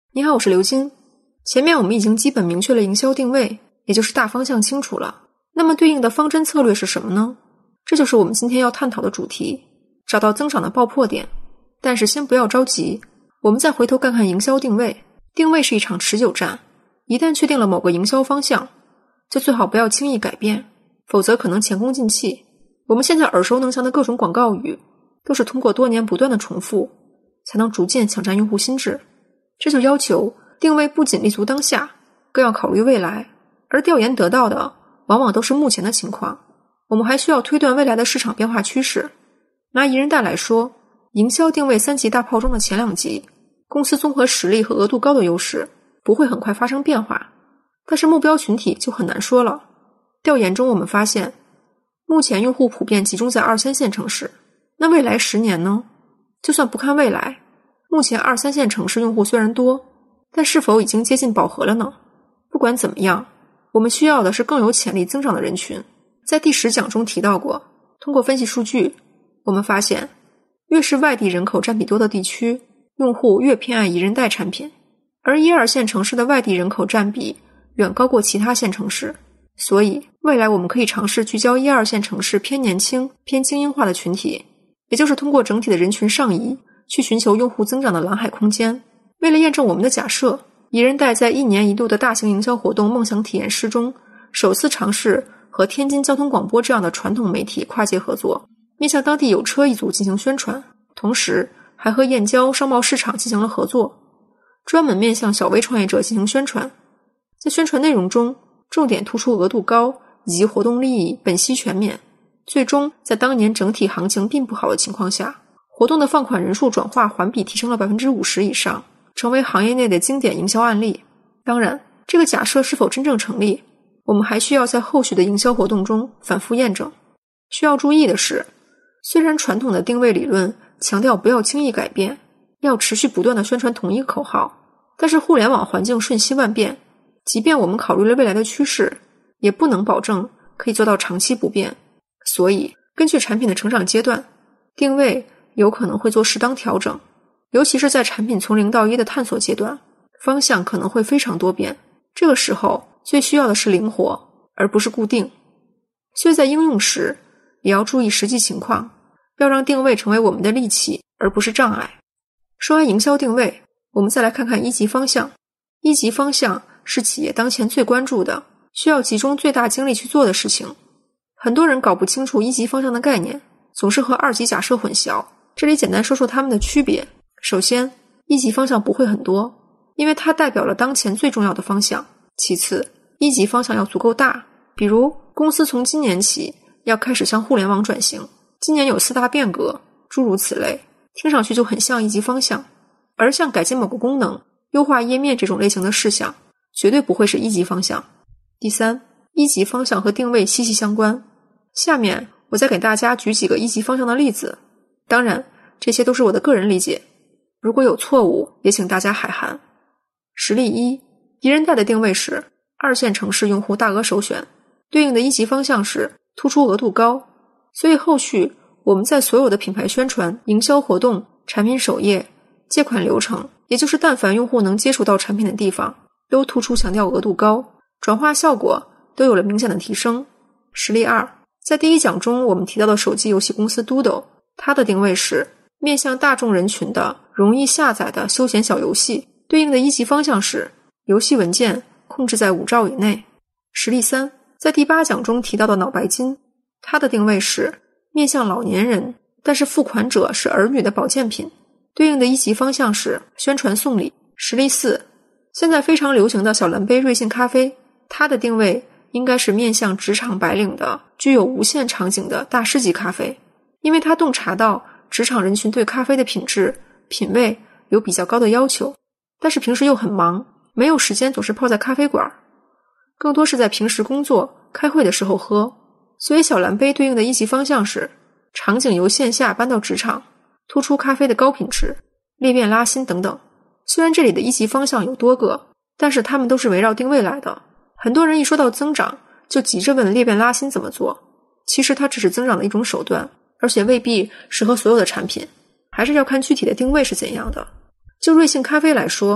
你好，我是刘晶。前面我们已经基本明确了营销定位，也就是大方向清楚了。那么对应的方针策略是什么呢？这就是我们今天要探讨的主题，找到增长的爆破点。但是先不要着急，我们再回头看看营销定位。定位是一场持久战，一旦确定了某个营销方向，就最好不要轻易改变，否则可能前功尽弃。我们现在耳熟能详的各种广告语，都是通过多年不断的重复，才能逐渐抢占用户心智。这就要求定位不仅立足当下，更要考虑未来，而调研得到的往往都是目前的情况。我们还需要推断未来的市场变化趋势。拿宜人贷来说，营销定位3级大炮中的前2级，公司综合实力和额度高的优势不会很快发生变化，但是目标群体就很难说了。调研中我们发现，目前用户普遍集中在2、3线城市，那未来10年呢？就算不看未来，目前2、3线城市用户虽然多，但是否已经接近饱和了呢？不管怎么样，我们需要的是更有潜力增长的人群。在第10讲中提到过，通过分析数据，我们发现越是外地人口占比多的地区，用户越偏爱宜人贷产品，而1、2线城市的外地人口占比远高过其他县城市。所以未来我们可以尝试聚焦1、2线城市偏年轻、偏精英化的群体，也就是通过整体的人群上移去寻求用户增长的蓝海空间。为了验证我们的假设，宜人贷在1年1度的大型营销活动梦想体验师中，首次尝试和天津交通广播这样的传统媒体跨界合作，面向当地有车一族进行宣传，同时还和燕郊商贸市场进行了合作，专门面向小微创业者进行宣传。在宣传内容中，重点突出额度高以及活动利益本息全面，最终在当年整体行情并不好的情况下，活动的放款人数转化环比提升了 50% 以上，成为行业内的经典营销案例。当然，这个假设是否真正成立，我们还需要在后续的营销活动中反复验证。需要注意的是，虽然传统的定位理论强调不要轻易改变，要持续不断地宣传同一个口号，但是互联网环境瞬息万变，即便我们考虑了未来的趋势，也不能保证可以做到长期不变。所以根据产品的成长阶段，定位有可能会做适当调整，尤其是在产品从0到1的探索阶段，方向可能会非常多变，这个时候最需要的是灵活，而不是固定。所以在应用时也要注意实际情况，要让定位成为我们的利器，而不是障碍。说完营销定位，我们再来看看1级方向。1级方向是企业当前最关注的，需要集中最大精力去做的事情。很多人搞不清楚1级方向的概念，总是和2级假设混淆。这里简单说说它们的区别。首先，1级方向不会很多，因为它代表了当前最重要的方向。其次，1级方向要足够大，比如公司从今年起要开始向互联网转型，今年有4大变革，诸如此类，听上去就很像1级方向。而像改进某个功能、优化页面这种类型的事项，绝对不会是1级方向。第三，1级方向和定位息息相关。下面我再给大家举几个1级方向的例子，当然这些都是我的个人理解，如果有错误也请大家海涵。实例1，宜人贷的定位是2线城市用户大额首选，对应的1级方向是突出额度高，所以后续我们在所有的品牌宣传、营销活动、产品首页、借款流程，也就是但凡用户能接触到产品的地方，都突出强调额度高，转化效果都有了明显的提升。实例2，在第1讲中我们提到的手机游戏公司 Doodle， 它的定位是面向大众人群的容易下载的休闲小游戏，对应的1级方向是游戏文件控制在5兆以内。实例3，在第8讲中提到的脑白金，它的定位是面向老年人，但是付款者是儿女的保健品，对应的1级方向是宣传送礼。实例4，现在非常流行的小蓝杯瑞幸咖啡，它的定位应该是面向职场白领的具有无限场景的大师级咖啡，因为它洞察到职场人群对咖啡的品质、品味有比较高的要求，但是平时又很忙，没有时间总是泡在咖啡馆，更多是在平时工作、开会的时候喝，所以小蓝杯对应的1级方向是场景由线下搬到职场，突出咖啡的高品质、裂变拉新等等。虽然这里的1级方向有多个，但是它们都是围绕定位来的。很多人一说到增长就急着问裂变拉新怎么做，其实它只是增长的一种手段，而且未必适合所有的产品，还是要看具体的定位是怎样的。就瑞幸咖啡来说，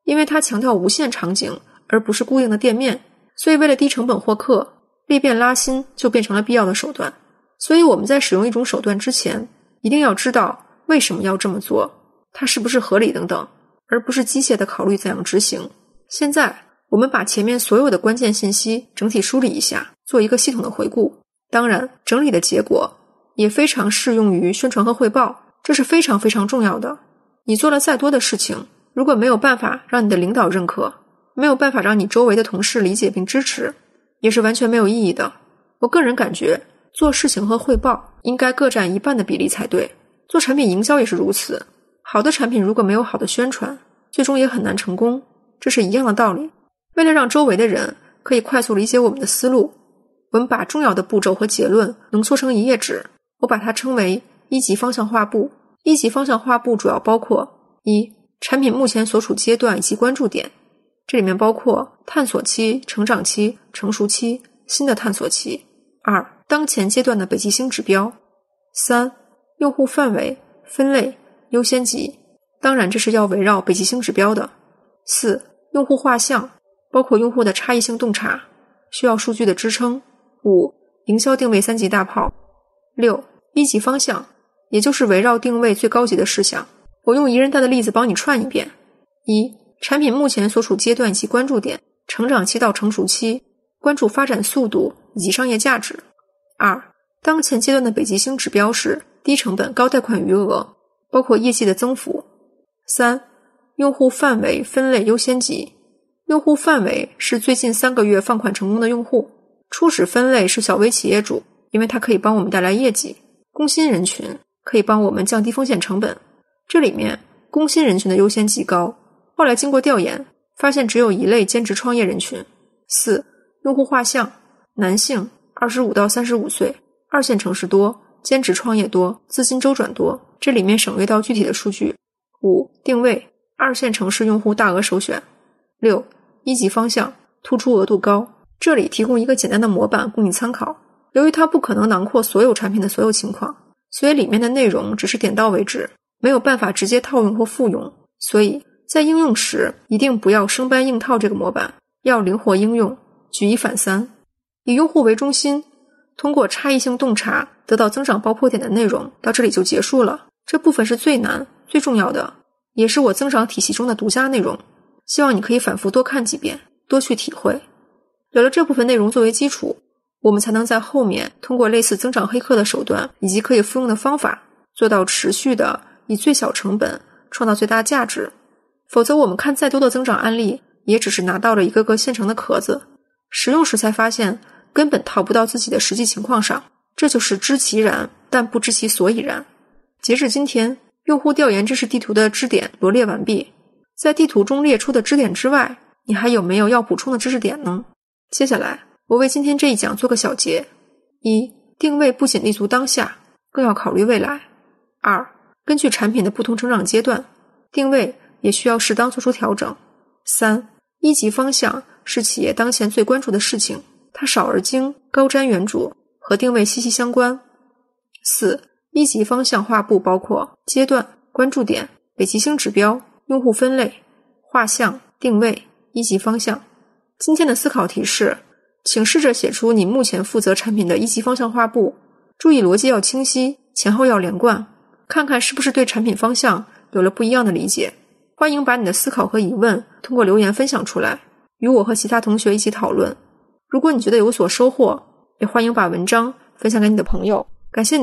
因为它强调无限场景而不是固定的店面，所以为了低成本获客，裂变拉新就变成了必要的手段。所以我们在使用一种手段之前，一定要知道为什么要这么做，它是不是合理等等，而不是机械地考虑怎样执行。现在我们把前面所有的关键信息整体梳理一下，做一个系统的回顾。当然，整理的结果也非常适用于宣传和汇报，这是非常非常重要的。你做了再多的事情，如果没有办法让你的领导认可，没有办法让你周围的同事理解并支持，也是完全没有意义的。我个人感觉，做事情和汇报应该各占一半的比例才对。做产品营销也是如此，好的产品如果没有好的宣传，最终也很难成功，这是一样的道理。为了让周围的人可以快速理解我们的思路，我们把重要的步骤和结论浓缩成一页纸，我把它称为一级方向画布。一级方向画布主要包括：一、产品目前所处阶段以及关注点，这里面包括探索期、成长期、成熟期、新的探索期。二、当前阶段的北极星指标。三、用户范围、分类、优先级，当然这是要围绕北极星指标的。四、用户画像，包括用户的差异性洞察，需要数据的支撑。五、营销定位3级大炮。六、一级方向，也就是围绕定位最高级的事项。我用一人代的例子帮你串一遍。一、产品目前所处阶段以及关注点，成长期到成熟期，关注发展速度以及商业价值。二、当前阶段的北极星指标是低成本高贷款余额，包括业绩的增幅。三、用户范围、分类、优先级。用户范围是最近3个月放款成功的用户，初始分类是小微企业主，因为它可以帮我们带来业绩。工薪人群可以帮我们降低风险成本，这里面工薪人群的优先级高。后来经过调研，发现只有一类兼职创业人群。四、用户画像，男性25到35岁，二线城市多，兼职创业多，资金周转多，这里面省略到具体的数据。五、定位，二线城市用户大额首选。六、一级方向，突出额度高。这里提供一个简单的模板供你参考，由于它不可能囊括所有产品的所有情况，所以里面的内容只是点到为止，没有办法直接套用或复用，所以在应用时一定不要生搬硬套这个模板，要灵活应用，举一反三。以用户为中心，通过差异性洞察得到增长爆破点的内容到这里就结束了。这部分是最难最重要的，也是我增长体系中的独家内容，希望你可以反复多看几遍，多去体会。有了这部分内容作为基础，我们才能在后面通过类似增长黑客的手段以及可以复用的方法，做到持续的以最小成本创造最大价值。否则我们看再多的增长案例，也只是拿到了一个个现成的壳子，使用时才发现根本套不到自己的实际情况上，这就是知其然但不知其所以然。截至今天，用户调研知识地图的支点罗列完毕，在地图中列出的支点之外，你还有没有要补充的知识点呢？接下来我为今天这一讲做个小结。一、定位不仅立足当下，更要考虑未来。二、根据产品的不同成长阶段，定位也需要适当做出调整。三、一级方向是企业当前最关注的事情，它少而精，高瞻远瞩，和定位息息相关。四、一级方向画布包括阶段、关注点、北极星指标、用户分类、画像、定位、一级方向。今天的思考题是，请试着写出你目前负责产品的一级方向画布，注意逻辑要清晰，前后要连贯，看看是不是对产品方向有了不一样的理解。欢迎把你的思考和疑问通过留言分享出来，与我和其他同学一起讨论。如果你觉得有所收获，也欢迎把文章分享给你的朋友。感谢你。